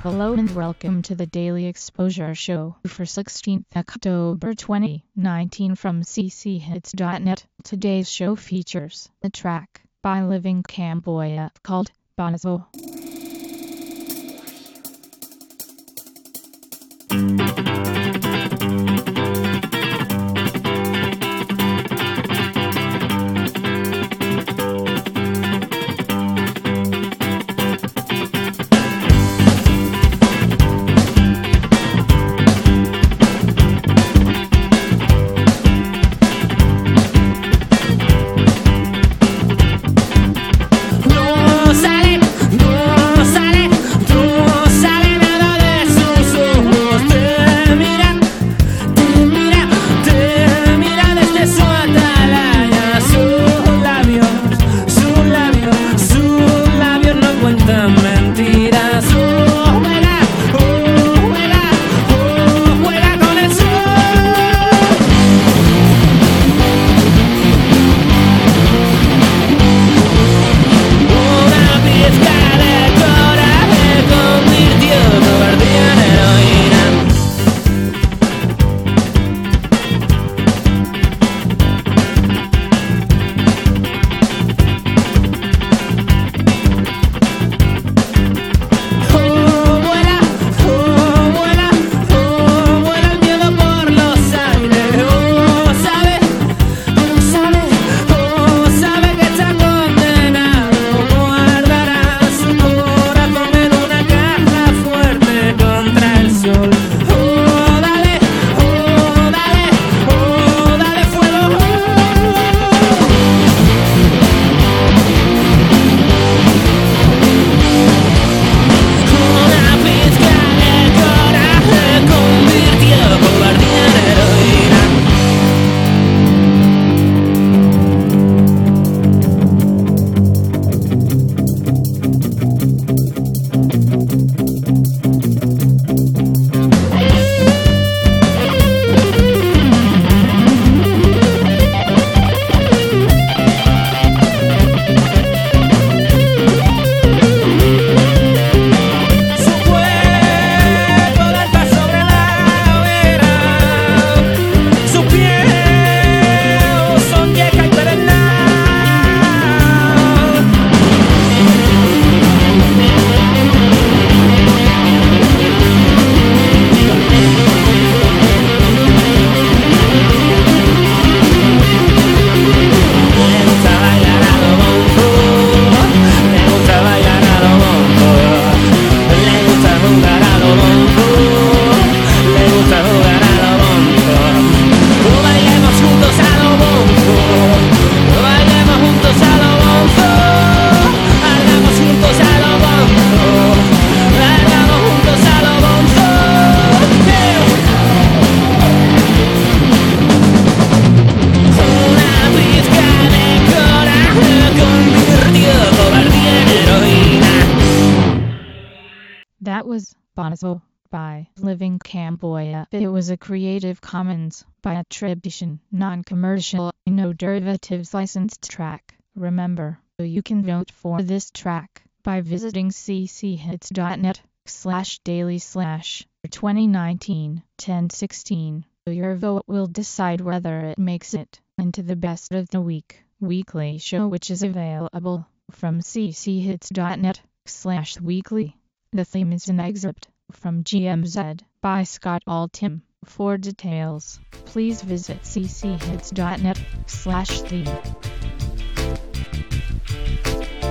Hello and welcome to the Daily Exposure Show for 16th October 2019 from cchits.net. Today's show features a track by Living Cambodia called Bonazo. That was Bonazo by Living Cambodia. It was a Creative Commons by attribution, non-commercial, no derivatives licensed track. Remember, you can vote for this track by visiting cchits.net/daily/2019-1016. Your vote will decide whether it makes it into the best of the week weekly show, which is available from cchits.net/weekly. The theme is an excerpt from GMZ by Scott Altham. For details, please visit cchits.net/theme.